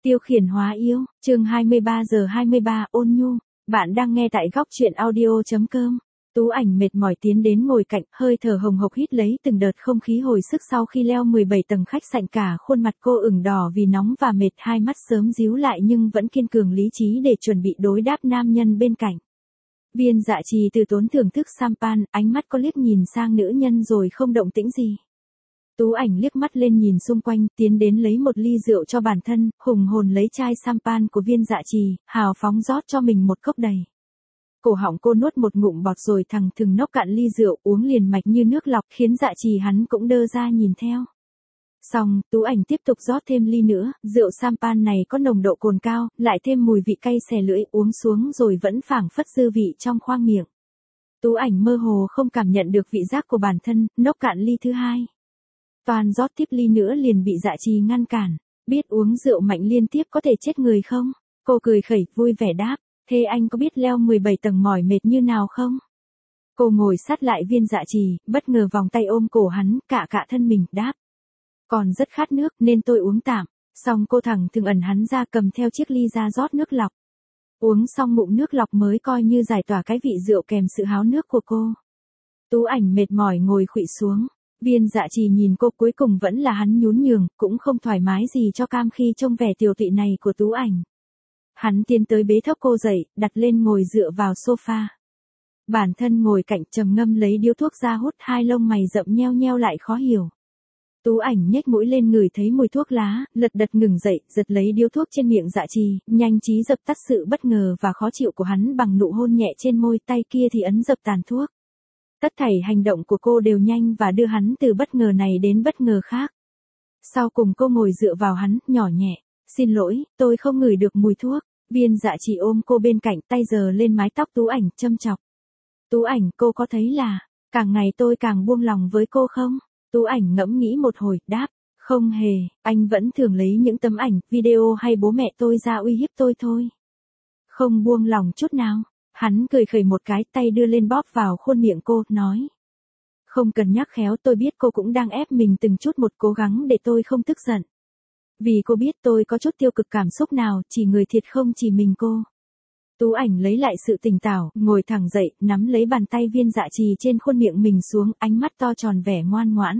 Tiêu khiển hóa yêu, chương 23 giờ 23, ôn nhu. Bạn đang nghe tại góc truyện audio.com. Tú Ảnh mệt mỏi tiến đến ngồi cạnh, hơi thở hồng hộc hít lấy từng đợt không khí hồi sức sau khi leo 17 tầng khách sạn, cả khuôn mặt cô ửng đỏ vì nóng và mệt, hai mắt sớm díu lại nhưng vẫn kiên cường lý trí để chuẩn bị đối đáp nam nhân bên cạnh. Viên Dạ Trì từ tốn thưởng thức sampan, ánh mắt có liếc nhìn sang nữ nhân rồi không động tĩnh gì. Tú Ảnh liếc mắt lên nhìn xung quanh, tiến đến lấy một ly rượu cho bản thân, hùng hồn lấy chai sampan của Viên Dạ Trì, hào phóng rót cho mình một cốc đầy. Cổ họng cô nuốt một ngụm bọt rồi thằng thừng nốc cạn ly rượu, uống liền mạch như nước lọc, khiến Dạ Trì hắn cũng đơ ra nhìn theo. Xong, Tú Ảnh tiếp tục rót thêm ly nữa, rượu sampan này có nồng độ cồn cao, lại thêm mùi vị cay xè lưỡi, uống xuống rồi vẫn phảng phất dư vị trong khoang miệng. Tú Ảnh mơ hồ không cảm nhận được vị giác của bản thân, nốc cạn ly thứ hai. Toàn rót tiếp ly nữa liền bị Dạ Trì ngăn cản. Biết uống rượu mạnh liên tiếp có thể chết người không? Cô cười khẩy, vui vẻ đáp. Thế anh có biết leo 17 tầng mỏi mệt như nào không? Cô ngồi sát lại Viên Dạ Trì, bất ngờ vòng tay ôm cổ hắn, cạ thân mình, đáp. Còn rất khát nước nên tôi uống tạm. Xong cô thẳng thừng ẩn hắn ra, cầm theo chiếc ly ra rót nước lọc. Uống xong ngụm nước lọc mới coi như giải tỏa cái vị rượu kèm sự háo nước của cô. Tú Ảnh mệt mỏi ngồi khuỵu xuống. Viên Dạ Trì nhìn cô, cuối cùng vẫn là hắn nhún nhường, cũng không thoải mái gì cho cam khi trông vẻ tiều tụy này của Tú Ảnh. Hắn tiến tới bế thốc cô dậy, đặt lên ngồi dựa vào sofa. Bản thân ngồi cạnh trầm ngâm lấy điếu thuốc ra hút, hai lông mày rậm nheo nheo lại khó hiểu. Tú Ảnh nhếch mũi lên ngửi thấy mùi thuốc lá, lật đật ngừng dậy, giật lấy điếu thuốc trên miệng Dạ Trì, nhanh trí dập tắt sự bất ngờ và khó chịu của hắn bằng nụ hôn nhẹ trên môi, tay kia thì ấn dập tàn thuốc. Tất thảy hành động của cô đều nhanh và đưa hắn từ bất ngờ này đến bất ngờ khác. Sau cùng cô ngồi dựa vào hắn, nhỏ nhẹ. Xin lỗi, tôi không ngửi được mùi thuốc. Viên Dạ Trì ôm cô bên cạnh, tay giơ lên mái tóc Tú Ảnh, châm chọc. Tú Ảnh, cô có thấy là, càng ngày tôi càng buông lòng với cô không? Tú Ảnh ngẫm nghĩ một hồi, đáp. Không hề, anh vẫn thường lấy những tấm ảnh, video hay bố mẹ tôi ra uy hiếp tôi thôi. Không buông lòng chút nào. Hắn cười khẩy một cái, tay đưa lên bóp vào khuôn miệng cô, nói. Không cần nhắc khéo, tôi biết cô cũng đang ép mình từng chút một, cố gắng để tôi không tức giận. Vì cô biết tôi có chút tiêu cực cảm xúc nào, chỉ người thiệt không chỉ mình cô. Tú Ảnh lấy lại sự tỉnh táo, ngồi thẳng dậy, nắm lấy bàn tay Viên Dạ Trì trên khuôn miệng mình xuống, ánh mắt to tròn vẻ ngoan ngoãn.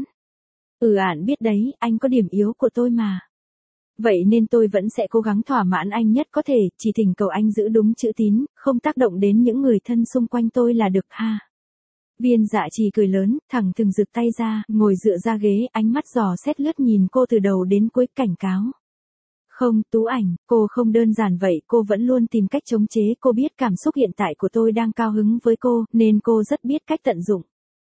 Ản biết đấy, anh có điểm yếu của tôi mà. Vậy nên tôi vẫn sẽ cố gắng thỏa mãn anh nhất có thể, chỉ thỉnh cầu anh giữ đúng chữ tín, không tác động đến những người thân xung quanh tôi là được ha. Viên Dạ Trì cười lớn, thẳng thừng giựt tay ra, ngồi dựa ra ghế, ánh mắt dò xét lướt nhìn cô từ đầu đến cuối, cảnh cáo. Không, Tú Ảnh, cô không đơn giản vậy, cô vẫn luôn tìm cách chống chế, cô biết cảm xúc hiện tại của tôi đang cao hứng với cô, nên cô rất biết cách tận dụng.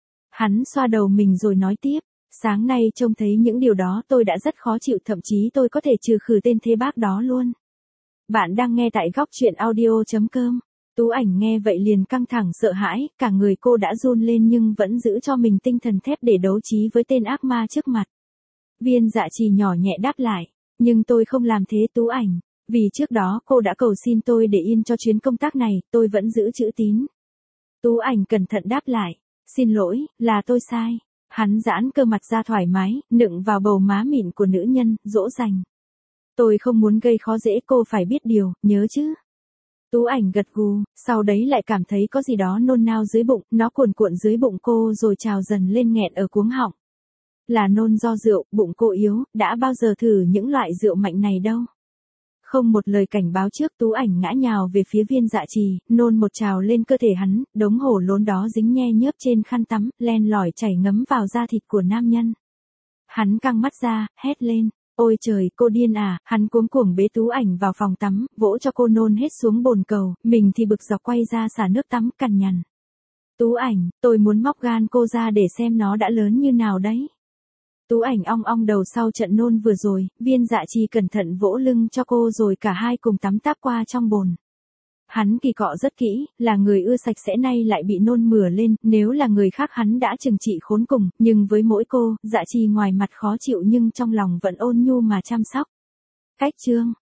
Hắn xoa đầu mình rồi nói tiếp. Sáng nay trông thấy những điều đó tôi đã rất khó chịu, thậm chí tôi có thể trừ khử tên thế bác đó luôn. Bạn đang nghe tại góc truyện audio.com. Tú Ảnh nghe vậy liền căng thẳng sợ hãi, cả người cô đã run lên nhưng vẫn giữ cho mình tinh thần thép để đấu trí với tên ác ma trước mặt. Viên Dạ Trì nhỏ nhẹ đáp lại, nhưng tôi không làm thế Tú Ảnh, vì trước đó cô đã cầu xin tôi để yên cho chuyến công tác này, tôi vẫn giữ chữ tín. Tú Ảnh cẩn thận đáp lại, xin lỗi, là tôi sai. Hắn giãn cơ mặt ra thoải mái, nựng vào bầu má mịn của nữ nhân, dỗ dành. Tôi không muốn gây khó dễ cô, phải biết điều, nhớ chứ. Tú Ảnh gật gù, sau đấy lại cảm thấy có gì đó nôn nao dưới bụng, nó cuồn cuộn dưới bụng cô rồi trào dần lên nghẹn ở cuống họng. Là nôn do rượu, bụng cô yếu, đã bao giờ thử những loại rượu mạnh này đâu. Không một lời cảnh báo trước, Tú Ảnh ngã nhào về phía Viên Dạ Trì, nôn một trào lên cơ thể hắn, đống hổ lốn đó dính nhe nhớp trên khăn tắm, len lỏi chảy ngấm vào da thịt của nam nhân. Hắn căng mắt ra, hét lên, ôi trời, cô điên à, hắn cuống cuồng bế Tú Ảnh vào phòng tắm, vỗ cho cô nôn hết xuống bồn cầu, mình thì bực dọc quay ra xả nước tắm, cằn nhằn. Tú Ảnh, tôi muốn móc gan cô ra để xem nó đã lớn như nào đấy. Tú Ảnh ong ong đầu sau trận nôn vừa rồi, Viên Dạ Trì cẩn thận vỗ lưng cho cô rồi cả hai cùng tắm táp qua trong bồn. Hắn kỳ cọ rất kỹ, là người ưa sạch sẽ nay lại bị nôn mửa lên, nếu là người khác hắn đã trừng trị khốn cùng, nhưng với mỗi cô, Dạ Trì ngoài mặt khó chịu nhưng trong lòng vẫn ôn nhu mà chăm sóc. Cách chương